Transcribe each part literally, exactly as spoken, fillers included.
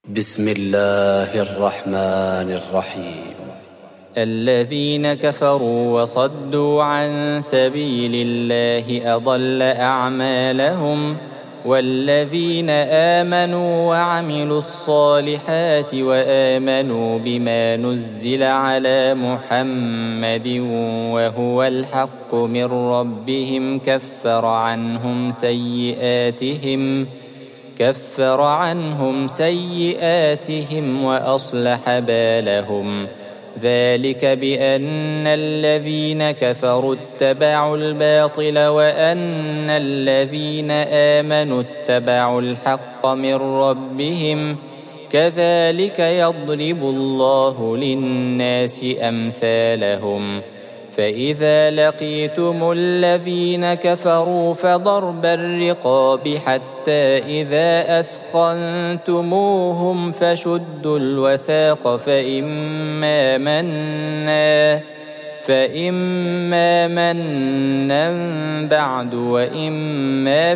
بسم الله الرحمن الرحيم. الذين كفروا وصدوا عن سبيل الله أضل أعمالهم، والذين آمنوا وعملوا الصالحات وآمنوا بما نزل على محمد وهو الحق من ربهم كفر عنهم سيئاتهم كفر عنهم سيئاتهم وأصلح بالهم. ذلك بأن الذين كفروا اتبعوا الباطل وأن الذين آمنوا اتبعوا الحق من ربهم، كذلك يضرب الله للناس أمثالهم. فإذا لقيتم الذين كفروا فضرب الرقاب حتى إذا أثخنتموهم فشدوا الوثاق فإما منا فإما منا بعد وإما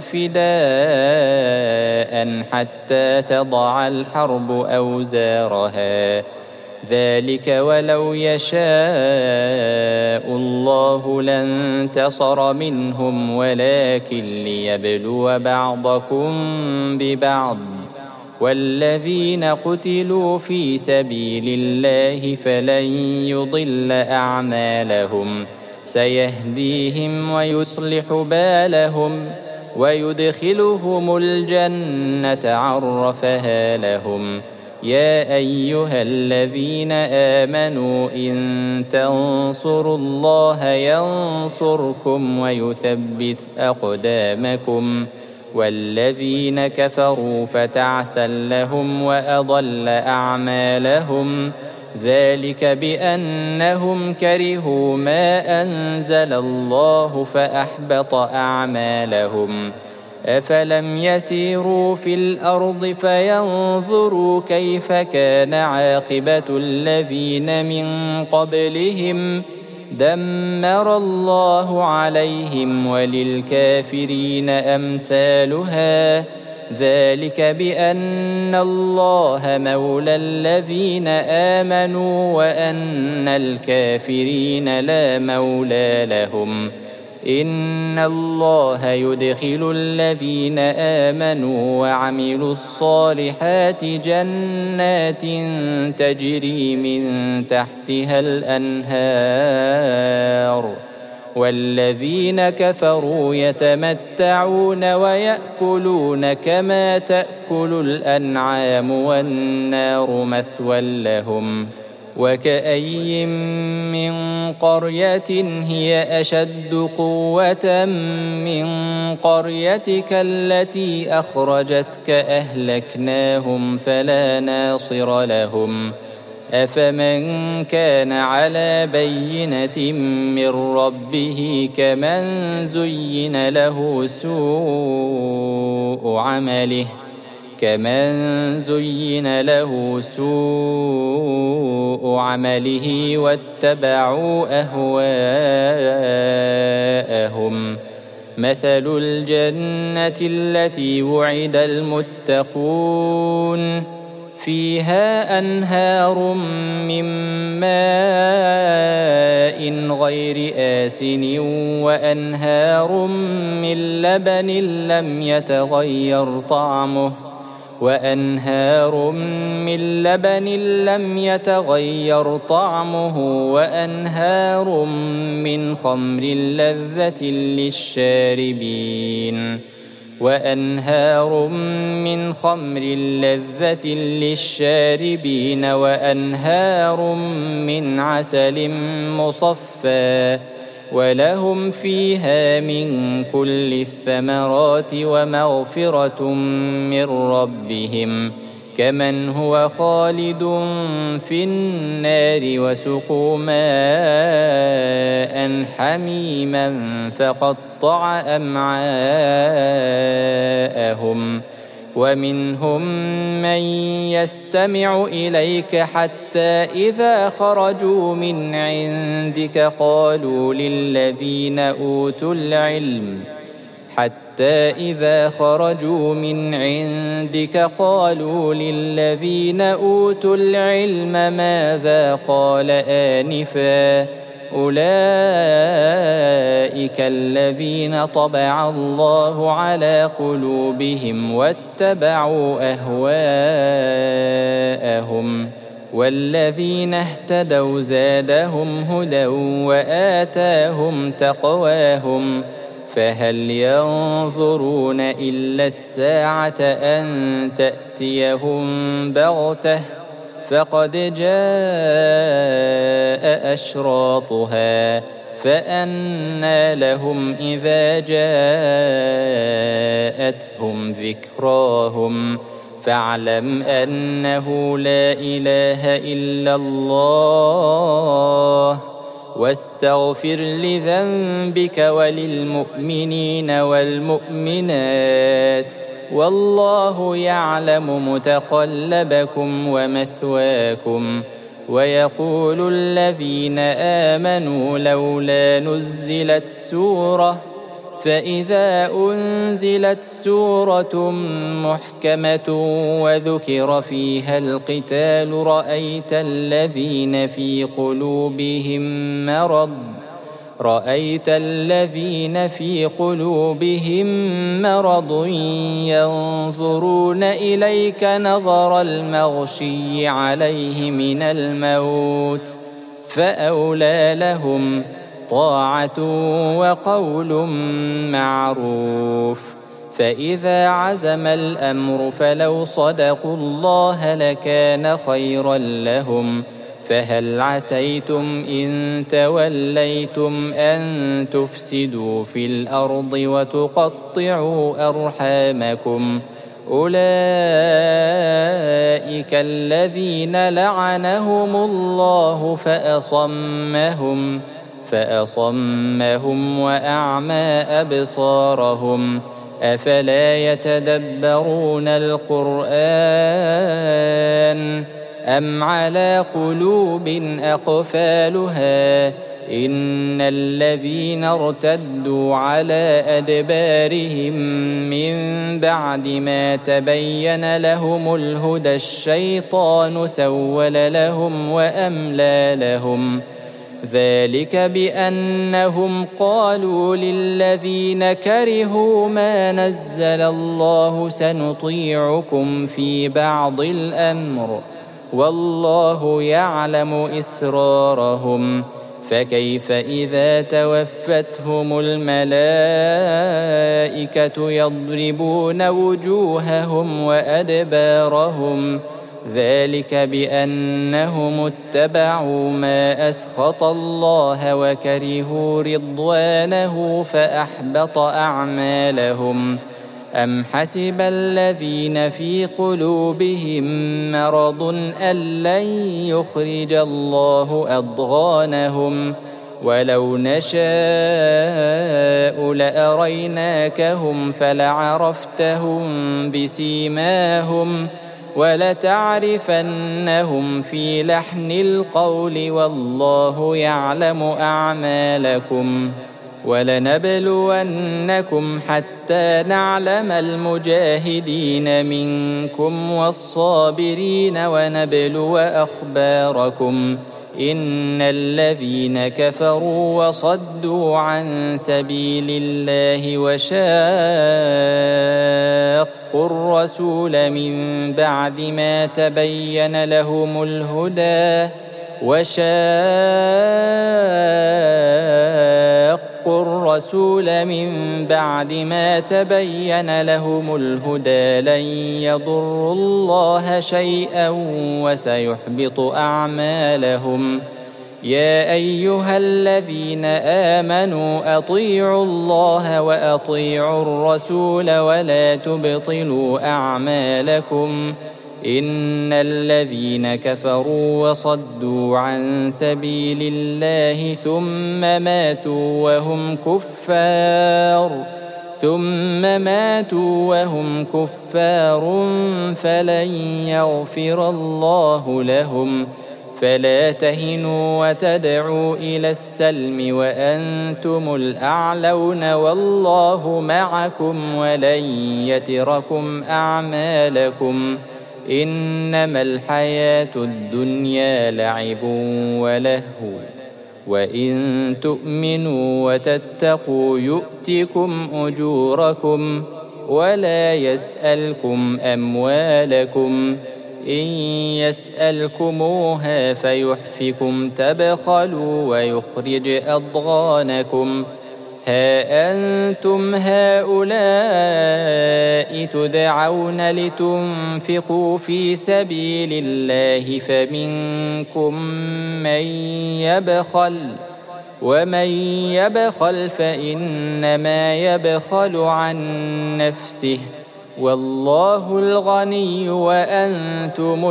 فداء حتى تضع الحرب أوزارها. ذلك ولو يشاء الله لانتصر منهم ولكن ليبلو بعضكم ببعض. والذين قتلوا في سبيل الله فلن يضل أعمالهم، سيهديهم ويصلح بالهم ويدخلهم الجنة عرفها لهم. يا أيها الذين آمنوا إن تنصروا الله ينصركم ويثبت أقدامكم. والذين كفروا فتعسا لهم وأضل أعمالهم. ذلك بأنهم كرهوا ما أنزل الله فأحبط أعمالهم. أفلم يسيروا في الأرض فينظروا كيف كان عاقبة الذين من قبلهم، دمر الله عليهم وللكافرين أمثالها. ذلك بأن الله مولى الذين آمنوا وأن الكافرين لا مولى لهم. إن الله يدخل الذين آمنوا وعملوا الصالحات جنات تجري من تحتها الأنهار، والذين كفروا يتمتعون ويأكلون كما تأكل الأنعام والنار مثوى لهم. وكأي من قرية هي أشد قوة من قريتك التي أخرجتك أهلكناهم فلا ناصر لهم. أفمن كان على بينة من ربه كمن زين له سوء عمله كمن زين له سوء عمله واتبعوا أهواءهم. مثل الجنة التي وعد المتقون فيها أنهار من ماء غير آسن وأنهار من لبن لم يتغير طعمه وأنهار من لبن لم يتغير طعمه وأنهار من خمر لذة للشاربين وأنهار من خمر لذة للشاربين وأنهار من عسل مصفى ولهم فيها من كل الثمرات ومغفرة من ربهم كمن هو خالد في النار وسقوا ماء حميما فقطع أمعاءهم. ومنهم من يستمع إليك حتى إذا خرجوا من عندك قالوا للذين أوتوا العلم حتى حتى إذا خرجوا من عندك قالوا للذين أوتوا العلم ماذا قال آنفا أولئك الذين طبع الله على قلوبهم واتبعوا أهواءهم والذين اهتدوا زادهم هدى وآتاهم تقواهم فهل ينظرون إلا الساعة أن تأتيهم بغتة فقد جاء أشراطها فأنى لهم إذا جاءتهم ذكراهم فاعلم أنه لا إله إلا الله واستغفر لذنبك وللمؤمنين والمؤمنات والله يعلم متقلبكم ومثواكم ويقول الذين آمنوا لولا نزلت سورة فإذا أنزلت سورة محكمة وذكر فيها القتال رأيت الذين في قلوبهم مرض رأيت الذين في قلوبهم مرض ينظرون إليك نظر المغشي عليه من الموت فأولى لهم طاعة وقول معروف فإذا عزم الأمر فلو صدقوا الله لكان خيرا لهم فهل عسيتم إن توليتم أن تفسدوا في الأرض وتقطعوا أرحامكم أولئك الذين لعنهم الله فأصمهم فأصمهم وأعمى أبصارهم أفلا يتدبرون القرآن أم على قلوب أقفالها إن الذين ارتدوا على أدبارهم من بعد ما تبين لهم الهدى الشيطان سول لهم وأملى لهم ذلك بأنهم قالوا للذين كرهوا ما نزل الله سنطيعكم في بعض الأمر والله يعلم إسرارهم فكيف إذا توفتهم الملائكة يضربون وجوههم وأدبارهم ذلك بأنهم اتبعوا ما أسخط الله وكرهوا رضوانه فأحبط أعمالهم أم حسب الذين في قلوبهم مرض أن لن يخرج الله أضغانهم ولو نشاء لأريناكهم فلعرفتهم بسيماهم ولتعرفنهم في لحن القول والله يعلم أعمالكم ولنبلونكم حتى نعلم المجاهدين منكم والصابرين ونبلو أخباركم إن الذين كفروا وصدوا عن سبيل الله وشاقوا الرسول من بعد ما تبين لهم الهدى وشاقوا الرسول من بعد ما تبين لهم الهدى لن يضروا الله شيئا وسيحبط أعمالهم يا أيها الذين آمنوا أطيعوا الله وأطيعوا الرسول ولا تبطلوا أعمالكم إن الذين كفروا وصدوا عن سبيل الله ثم ماتوا وهم كفار ثم ماتوا وهم كفار فلن يغفر الله لهم فلا تهنوا وتدعوا إلى السلم وأنتم الأعلون والله معكم ولن يتركم أعمالكم إنما الحياة الدنيا لعب ولهو وإن تؤمنوا وتتقوا يؤتكم أجوركم ولا يسألكم أموالكم إن يسألكموها فيحفكم تبخلوا ويخرج أضغانكم ها أنتم هؤلاء تدعون لتنفقوا في سبيل الله فمنكم من يبخل ومن يبخل فإنما يبخل عن نفسه والله الغني وأنتم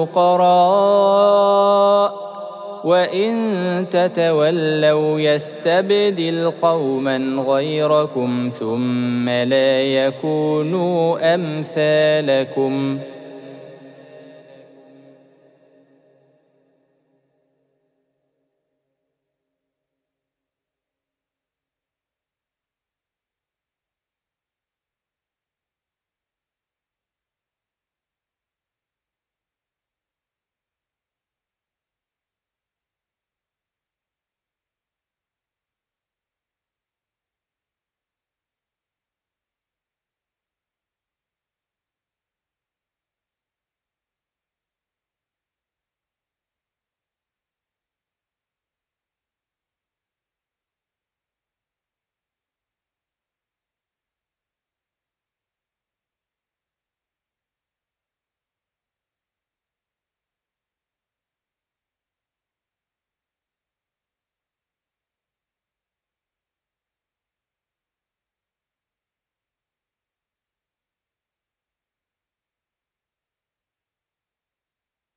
الفقراء وإن تتولوا يستبدل قوما غيركم ثم لا يكونوا أمثالكم